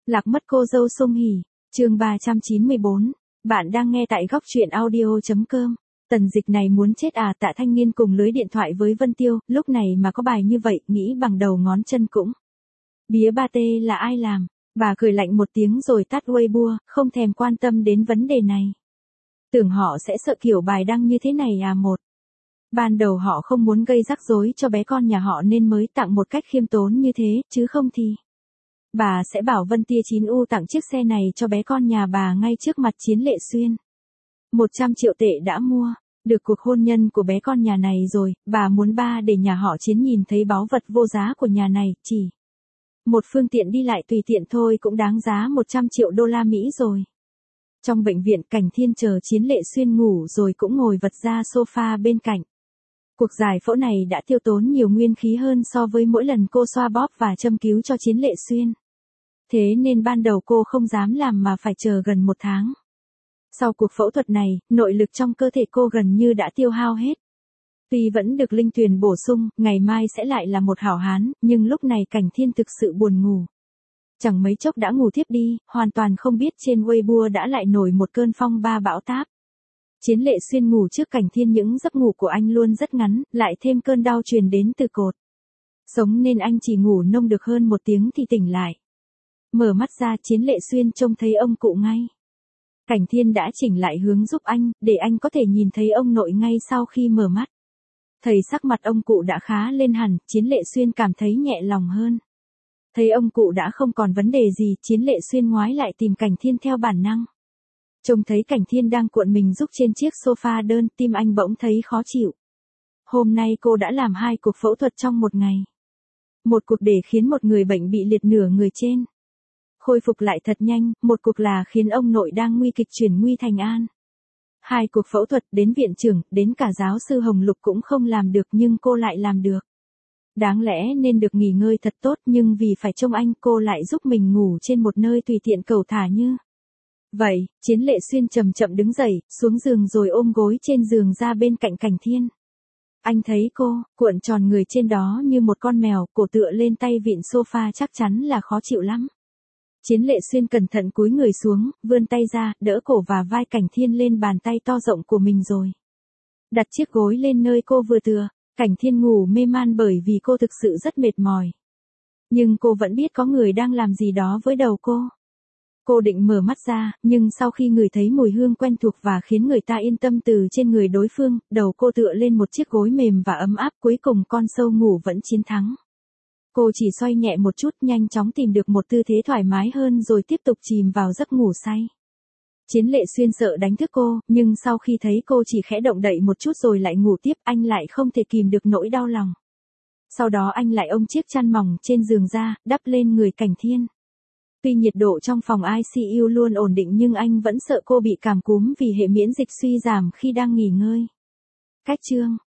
Lạc mất cô dâu Song Hỷ, chương 394. Bạn đang nghe tại góc truyện audio.com. Tần Dịch này muốn chết à? Tạ Thanh Niên cùng lưới điện thoại với Vân Tiêu, lúc này mà có bài như vậy, nghĩ bằng đầu ngón chân cũng. Bía ba tê là ai làm? Bà cười lạnh một tiếng rồi tắt Weibo, không thèm quan tâm đến vấn đề này. Tưởng họ sẽ sợ kiểu bài đăng như thế này à? Ban đầu họ không muốn gây rắc rối cho bé con nhà họ nên mới tặng một cách khiêm tốn như thế, chứ không thì bà sẽ bảo Vân Tia 9U tặng chiếc xe này cho bé con nhà bà ngay trước mặt Chiến Lệ Xuyên. 100 triệu tệ đã mua được cuộc hôn nhân của bé con nhà này rồi, bà muốn ba để nhà họ Chiến nhìn thấy báu vật vô giá của nhà này, chỉ một phương tiện đi lại tùy tiện thôi cũng đáng giá 100 triệu đô la Mỹ rồi. Trong bệnh viện, Cảnh Thiên chờ Chiến Lệ Xuyên ngủ rồi cũng ngồi vật ra sofa bên cạnh. Cuộc giải phẫu này đã tiêu tốn nhiều nguyên khí hơn so với mỗi lần cô xoa bóp và châm cứu cho Chiến Lệ Xuyên. Thế nên ban đầu cô không dám làm mà phải chờ gần 1 tháng. Sau cuộc phẫu thuật này, nội lực trong cơ thể cô gần như đã tiêu hao hết. Tuy vẫn được linh tuyền bổ sung, ngày mai sẽ lại là một hảo hán, nhưng lúc này Cảnh Thiên thực sự buồn ngủ. Chẳng mấy chốc đã ngủ thiếp đi, hoàn toàn không biết trên Weibo đã lại nổi một cơn phong ba bão táp. Chiến Lệ Xuyên ngủ trước Cảnh Thiên, những giấc ngủ của anh luôn rất ngắn, lại thêm cơn đau truyền đến từ cột sống nên anh chỉ ngủ nông được hơn 1 tiếng thì tỉnh lại. Mở mắt ra, Chiến Lệ Xuyên trông thấy ông cụ ngay. Cảnh Thiên đã chỉnh lại hướng giúp anh, để anh có thể nhìn thấy ông nội ngay sau khi mở mắt. Thấy sắc mặt ông cụ đã khá lên hẳn, Chiến Lệ Xuyên cảm thấy nhẹ lòng hơn. Thấy ông cụ đã không còn vấn đề gì, Chiến Lệ Xuyên ngoái lại tìm Cảnh Thiên theo bản năng. Trông thấy Cảnh Thiên đang cuộn mình rúc trên chiếc sofa đơn, tim anh bỗng thấy khó chịu. Hôm nay cô đã làm 2 cuộc phẫu thuật trong 1 ngày. Một cuộc để khiến một người bệnh bị liệt nửa người trên khôi phục lại thật nhanh, một cuộc là khiến ông nội đang nguy kịch chuyển nguy thành an. 2 cuộc phẫu thuật, đến viện trưởng, đến cả giáo sư Hồng Lục cũng không làm được nhưng cô lại làm được. Đáng lẽ nên được nghỉ ngơi thật tốt nhưng vì phải trông anh, cô lại giúp mình ngủ trên một nơi tùy tiện cẩu thả như vậy. Chiến Lệ Xuyên chậm chậm đứng dậy, xuống giường rồi ôm gối trên giường ra bên cạnh Cảnh Thiên. Anh thấy cô, cuộn tròn người trên đó như một con mèo, cổ tựa lên tay vịn sofa chắc chắn là khó chịu lắm. Chiến Lệ Xuyên cẩn thận cúi người xuống, vươn tay ra, đỡ cổ và vai Cảnh Thiên lên bàn tay to rộng của mình rồi đặt chiếc gối lên nơi cô vừa tựa. Cảnh Thiên ngủ mê man bởi vì cô thực sự rất mệt mỏi. Nhưng cô vẫn biết có người đang làm gì đó với đầu cô. Cô định mở mắt ra, nhưng sau khi ngửi thấy mùi hương quen thuộc và khiến người ta yên tâm từ trên người đối phương, đầu cô tựa lên một chiếc gối mềm và ấm áp, cuối cùng con sâu ngủ vẫn chiến thắng. Cô chỉ xoay nhẹ một chút, nhanh chóng tìm được một tư thế thoải mái hơn rồi tiếp tục chìm vào giấc ngủ say. Chiến Lệ Xuyên sợ đánh thức cô, nhưng sau khi thấy cô chỉ khẽ động đậy một chút rồi lại ngủ tiếp, anh lại không thể kìm được nỗi đau lòng. Sau đó anh lại ôm chiếc chăn mỏng trên giường ra, đắp lên người Cảnh Thiên. Tuy nhiệt độ trong phòng ICU luôn ổn định nhưng anh vẫn sợ cô bị cảm cúm vì hệ miễn dịch suy giảm khi đang nghỉ ngơi. Cách chương